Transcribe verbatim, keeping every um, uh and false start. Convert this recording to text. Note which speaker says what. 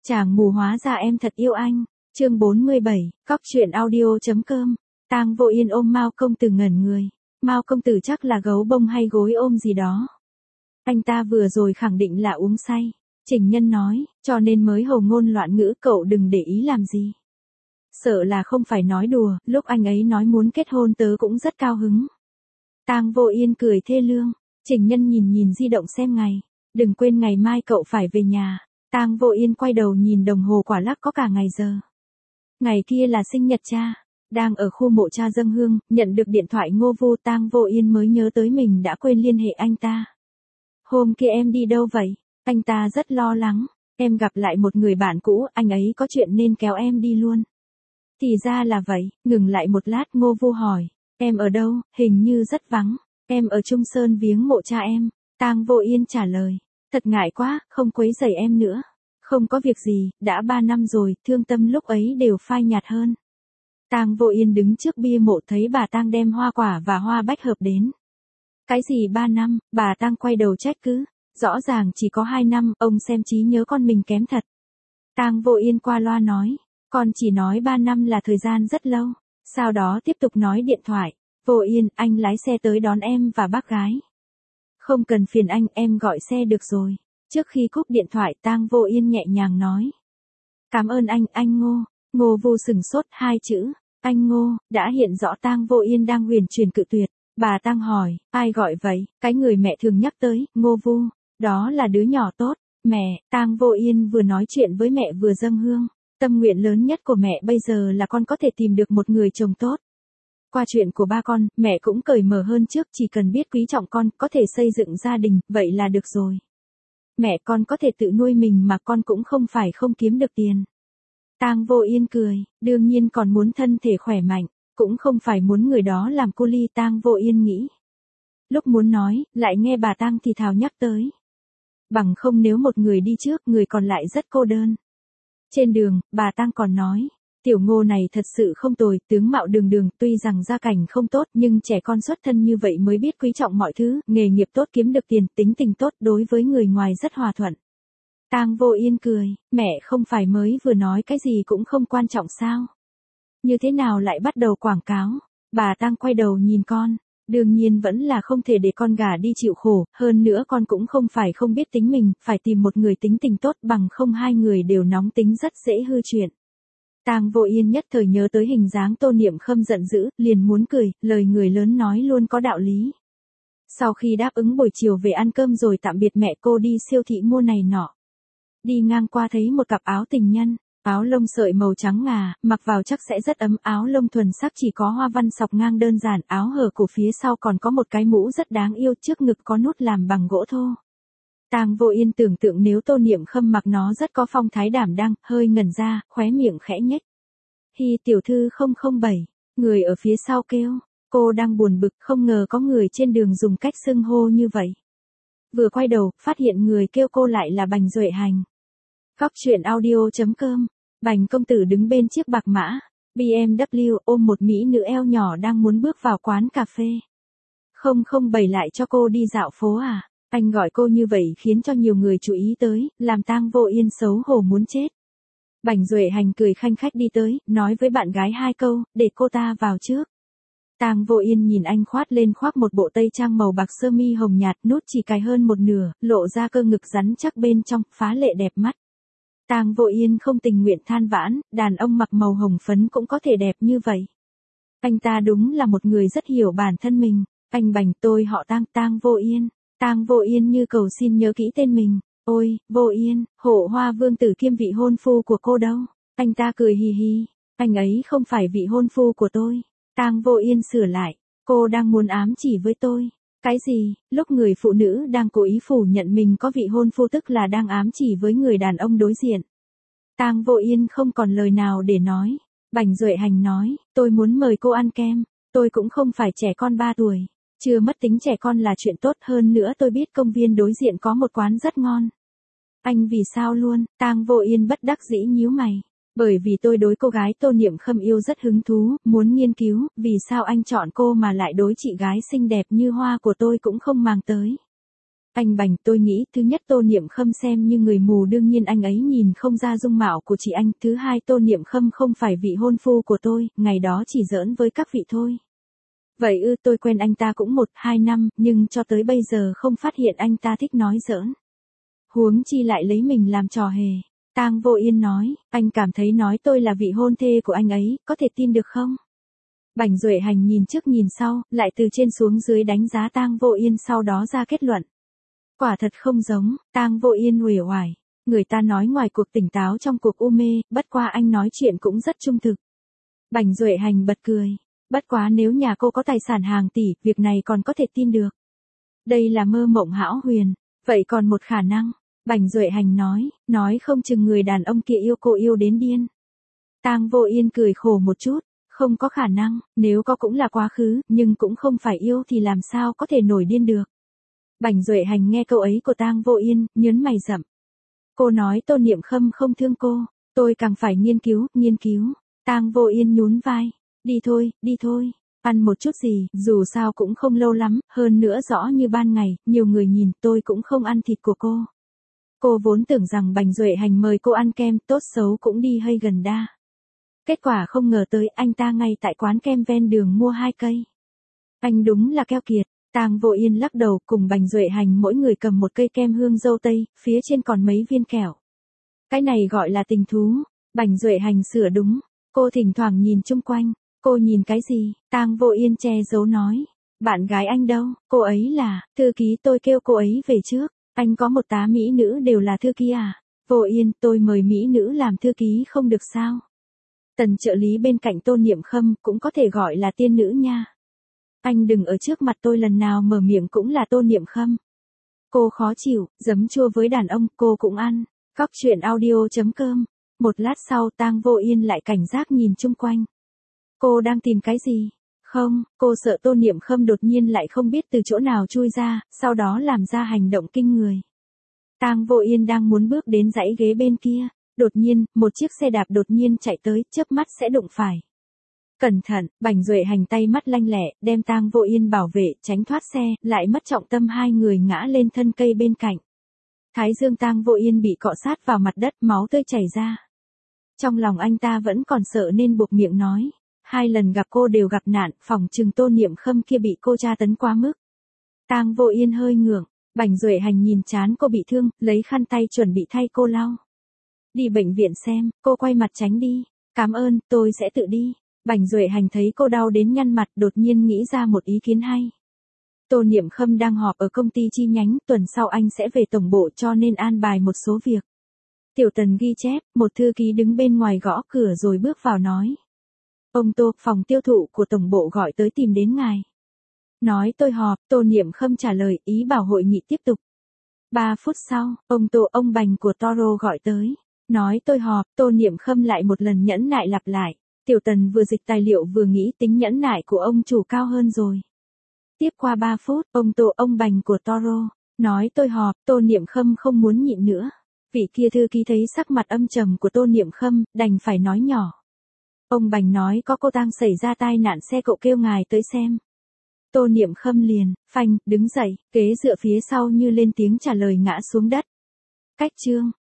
Speaker 1: Chàng mù hóa ra em thật yêu anh. Chương bốn mươi bảy, cóc truyện audio.com. Tang Vô Yên ôm Mao công tử ngẩn người. Mao công tử chắc là gấu bông hay gối ôm gì đó. Anh ta vừa rồi khẳng định là uống say. Trình Nhân nói, cho nên mới hồ ngôn loạn ngữ, cậu đừng để ý làm gì. Sợ là không phải nói đùa, lúc anh ấy nói muốn kết hôn tớ cũng rất cao hứng. Tang Vô Yên cười thê lương. Trình Nhân nhìn nhìn di động xem ngày. Đừng quên ngày mai cậu phải về nhà. Tang Vô Yên quay đầu nhìn đồng hồ, quả lắc có cả ngày giờ. Ngày kia là sinh nhật cha. Đang ở khu mộ cha dâng hương, nhận được điện thoại Ngô Vu, Tang Vô Yên mới nhớ tới mình đã quên liên hệ anh ta. Hôm kia em đi đâu vậy? Anh ta rất lo lắng. Em gặp lại một người bạn cũ, anh ấy có chuyện nên kéo em đi luôn. Thì ra là vậy, ngừng lại một lát Ngô Vu hỏi. Em ở đâu? Hình như rất vắng. Em ở Trung Sơn viếng mộ cha em. Tang Vô Yên trả lời. Thật ngại quá, không quấy rầy em nữa. Không có việc gì, đã ba năm rồi, thương tâm lúc ấy đều phai nhạt hơn. Tang Vô Yên đứng trước bia mộ thấy bà Tang đem hoa quả và hoa bách hợp đến. Cái gì ba năm, bà Tang quay đầu trách cứ. Rõ ràng chỉ có hai năm, ông xem trí nhớ con mình kém thật. Tang Vô Yên qua loa nói. Con chỉ nói ba năm là thời gian rất lâu. Sau đó tiếp tục nói điện thoại. Vô Yên, anh lái xe tới đón em và bác gái. Không cần phiền anh, em gọi xe được rồi. Trước khi cúp điện thoại, Tang Vô Yên nhẹ nhàng nói. Cảm ơn anh, anh Ngô. Ngô Vu sừng sốt hai chữ. Anh Ngô, đã hiện rõ Tang Vô Yên đang huyền truyền cự tuyệt. Bà Tang hỏi, ai gọi vậy? Cái người mẹ thường nhắc tới, Ngô Vu. Đó là đứa nhỏ tốt. Mẹ, Tang Vô Yên vừa nói chuyện với mẹ vừa dâng hương. Tâm nguyện lớn nhất của mẹ bây giờ là con có thể tìm được một người chồng tốt. Qua chuyện của ba con, mẹ cũng cởi mở hơn trước, chỉ cần biết quý trọng con, có thể xây dựng gia đình, vậy là được rồi. Mẹ con có thể tự nuôi mình mà con cũng không phải không kiếm được tiền. Tang Vô Yên cười, đương nhiên còn muốn thân thể khỏe mạnh, cũng không phải muốn người đó làm cô ly. Tang Vô Yên nghĩ. Lúc muốn nói, lại nghe bà Tang thì thào nhắc tới. Bằng không nếu một người đi trước, người còn lại rất cô đơn. Trên đường, bà Tang còn nói. Tiểu Ngô này thật sự không tồi, tướng mạo đường đường, tuy rằng gia cảnh không tốt nhưng trẻ con xuất thân như vậy mới biết quý trọng mọi thứ, nghề nghiệp tốt, kiếm được tiền, tính tình tốt, đối với người ngoài rất hòa thuận. Tang Vô Yên cười, mẹ không phải mới vừa nói cái gì cũng không quan trọng sao? Như thế nào lại bắt đầu quảng cáo? Bà Tang quay đầu nhìn con, đương nhiên vẫn là không thể để con gả đi chịu khổ, hơn nữa con cũng không phải không biết tính mình, phải tìm một người tính tình tốt, bằng không hai người đều nóng tính rất dễ hư chuyện. Tang Vô Yên nhất thời nhớ tới hình dáng Tô Niệm Khâm giận dữ, liền muốn cười, lời người lớn nói luôn có đạo lý. Sau khi đáp ứng buổi chiều về ăn cơm rồi tạm biệt mẹ, cô đi siêu thị mua này nọ. Đi ngang qua thấy một cặp áo tình nhân, áo lông sợi màu trắng ngà, mặc vào chắc sẽ rất ấm, áo lông thuần sắc chỉ có hoa văn sọc ngang đơn giản, áo hở cổ phía sau còn có một cái mũ rất đáng yêu, trước ngực có nút làm bằng gỗ thô. Tang Vô Yên tưởng tượng nếu Tô Niệm Khâm mặc nó rất có phong thái đảm đang, hơi ngẩn ra, khóe miệng khẽ nhếch. Hi tiểu thư không không bảy, người ở phía sau kêu, cô đang buồn bực, không ngờ có người trên đường dùng cách xưng hô như vậy. Vừa quay đầu, phát hiện người kêu cô lại là Bành Duệ Hành. Cóc truyện audio.com, Bành công tử đứng bên chiếc bạc mã, bê em vê ôm một mỹ nữ eo nhỏ đang muốn bước vào quán cà phê. Không không bảy lại cho cô đi dạo phố à? Anh gọi cô như vậy khiến cho nhiều người chú ý tới, làm Tang Vô Yên xấu hổ muốn chết. Bành Duệ Hành cười khanh khách đi tới, nói với bạn gái hai câu, để cô ta vào trước. Tang Vô Yên nhìn anh khoát lên khoác một bộ tây trang màu bạc sơ mi hồng nhạt, nút chỉ cài hơn một nửa, lộ ra cơ ngực rắn chắc bên trong, phá lệ đẹp mắt. Tang Vô Yên không tình nguyện than vãn, đàn ông mặc màu hồng phấn cũng có thể đẹp như vậy. Anh ta đúng là một người rất hiểu bản thân mình. Anh Bành, tôi họ Tang, Tang Vô Yên. Tang Vô Yên như cầu xin nhớ kỹ tên mình. Ôi, Vô Yên, Hộ Hoa vương tử kiêm vị hôn phu của cô đâu? Anh ta cười hì hì. Anh ấy không phải vị hôn phu của tôi. Tang Vô Yên sửa lại. Cô đang muốn ám chỉ với tôi. Cái gì? Lúc người phụ nữ đang cố ý phủ nhận mình có vị hôn phu tức là đang ám chỉ với người đàn ông đối diện. Tang Vô Yên không còn lời nào để nói. Bành Duệ Hành nói, tôi muốn mời cô ăn kem. Tôi cũng không phải trẻ con ba tuổi. Chưa mất tính trẻ con là chuyện tốt, hơn nữa tôi biết công viên đối diện có một quán rất ngon. Anh vì sao luôn? Tang Vô Yên bất đắc dĩ nhíu mày. Bởi vì tôi đối cô gái Tô Niệm Khâm yêu rất hứng thú, muốn nghiên cứu, vì sao anh chọn cô mà lại đối chị gái xinh đẹp như hoa của tôi cũng không màng tới. Anh Bành, tôi nghĩ thứ nhất Tô Niệm Khâm xem như người mù, đương nhiên anh ấy nhìn không ra dung mạo của chị anh. Thứ hai, Tô Niệm Khâm không phải vị hôn phu của tôi, ngày đó chỉ giỡn với các vị thôi. Vậy ư, tôi quen anh ta cũng một, hai năm, nhưng cho tới bây giờ không phát hiện anh ta thích nói giỡn. Huống chi lại lấy mình làm trò hề. Tang Vô Yên nói, anh cảm thấy nói tôi là vị hôn thê của anh ấy, có thể tin được không? Bành Duệ Hành nhìn trước nhìn sau, lại từ trên xuống dưới đánh giá Tang Vô Yên, sau đó ra kết luận. Quả thật không giống. Tang Vô Yên uể oải. Người ta nói ngoài cuộc tỉnh táo trong cuộc u mê, bất qua anh nói chuyện cũng rất trung thực. Bành Duệ Hành bật cười. Bất quá nếu nhà cô có tài sản hàng tỷ, việc này còn có thể tin được. Đây là mơ mộng hão huyền. Vậy còn một khả năng. Bành Duệ Hành nói, nói không chừng người đàn ông kia yêu cô yêu đến điên. Tang Vô Yên cười khổ một chút. Không có khả năng, nếu có cũng là quá khứ, nhưng cũng không phải yêu thì làm sao có thể nổi điên được. Bành Duệ Hành nghe câu ấy của Tang Vô Yên, nhớn mày rậm. Cô nói Tô Niệm Khâm không thương cô, tôi càng phải nghiên cứu, nghiên cứu. Tang Vô Yên nhún vai. Đi thôi, đi thôi, ăn một chút gì, dù sao cũng không lâu lắm, hơn nữa rõ như ban ngày, nhiều người nhìn, tôi cũng không ăn thịt của cô. Cô vốn tưởng rằng Bành Duệ Hành mời cô ăn kem, tốt xấu cũng đi hơi gần đa. Kết quả không ngờ tới anh ta ngay tại quán kem ven đường mua hai cây. Anh đúng là keo kiệt. Tang Vô Yên lắc đầu, cùng Bành Duệ Hành mỗi người cầm một cây kem hương dâu tây, phía trên còn mấy viên kẹo. Cái này gọi là tình thú. Bành Duệ Hành sửa đúng. Cô thỉnh thoảng nhìn chung quanh. Cô nhìn cái gì? Tang Vô Yên che giấu nói. Bạn gái anh đâu? Cô ấy là, thư ký, tôi kêu cô ấy về trước. Anh có một tá mỹ nữ đều là thư ký à? Vô Yên, tôi mời mỹ nữ làm thư ký không được sao? Tần trợ lý bên cạnh Tô Niệm Khâm cũng có thể gọi là tiên nữ nha. Anh đừng ở trước mặt tôi lần nào mở miệng cũng là Tô Niệm Khâm. Cô khó chịu, giấm chua với đàn ông, cô cũng ăn. Góc truyện audio chấm com. Một lát sau Tang Vô Yên lại cảnh giác nhìn chung quanh. Cô đang tìm cái gì? Không, cô sợ Tô Niệm Khâm đột nhiên lại không biết từ chỗ nào chui ra, sau đó làm ra hành động kinh người. Tang Vô Yên đang muốn bước đến dãy ghế bên kia. Đột nhiên, một chiếc xe đạp đột nhiên chạy tới, chớp mắt sẽ đụng phải. Cẩn thận, Bành Duệ Hành tay mắt lanh lẹ, đem Tang Vô Yên bảo vệ, tránh thoát xe, lại mất trọng tâm, hai người ngã lên thân cây bên cạnh. Thái dương Tang Vô Yên bị cọ sát vào mặt đất, máu tươi chảy ra. Trong lòng anh ta vẫn còn sợ nên buộc miệng nói. Hai lần gặp cô đều gặp nạn, phỏng chừng Tô Niệm Khâm kia bị cô tra tấn quá mức. Tang Vô Yên hơi ngượng, Bành Duệ Hành nhìn trán cô bị thương, lấy khăn tay chuẩn bị thay cô lau. Đi bệnh viện xem, cô quay mặt tránh đi. Cảm ơn, tôi sẽ tự đi. Bành Duệ Hành thấy cô đau đến nhăn mặt, đột nhiên nghĩ ra một ý kiến hay. Tô Niệm Khâm đang họp ở công ty chi nhánh, tuần sau anh sẽ về tổng bộ cho nên an bài một số việc. Tiểu Tần ghi chép, một thư ký đứng bên ngoài gõ cửa rồi bước vào nói. Ông Tô, phòng tiêu thụ của tổng bộ gọi tới tìm đến ngài. Nói tôi họp, Tô Niệm Khâm trả lời, ý bảo hội nghị tiếp tục. Ba phút sau, ông Tô, ông Bành của Toro gọi tới. Nói tôi họp, Tô Niệm Khâm lại một lần nhẫn nại lặp lại. Tiểu Tần vừa dịch tài liệu vừa nghĩ tính nhẫn nại của ông chủ cao hơn rồi. Tiếp qua ba phút, ông Tô, ông Bành của Toro. Nói tôi họp, Tô Niệm Khâm không muốn nhịn nữa. Vị kia thư ký thấy sắc mặt âm trầm của Tô Niệm Khâm, đành phải nói nhỏ. Ông Bành nói có cô tang xảy ra tai nạn xe cộ kêu ngài tới xem. Tô Niệm Khâm liền, phanh, đứng dậy, kế dựa phía sau như lên tiếng trả lời ngã xuống đất. Cách chương.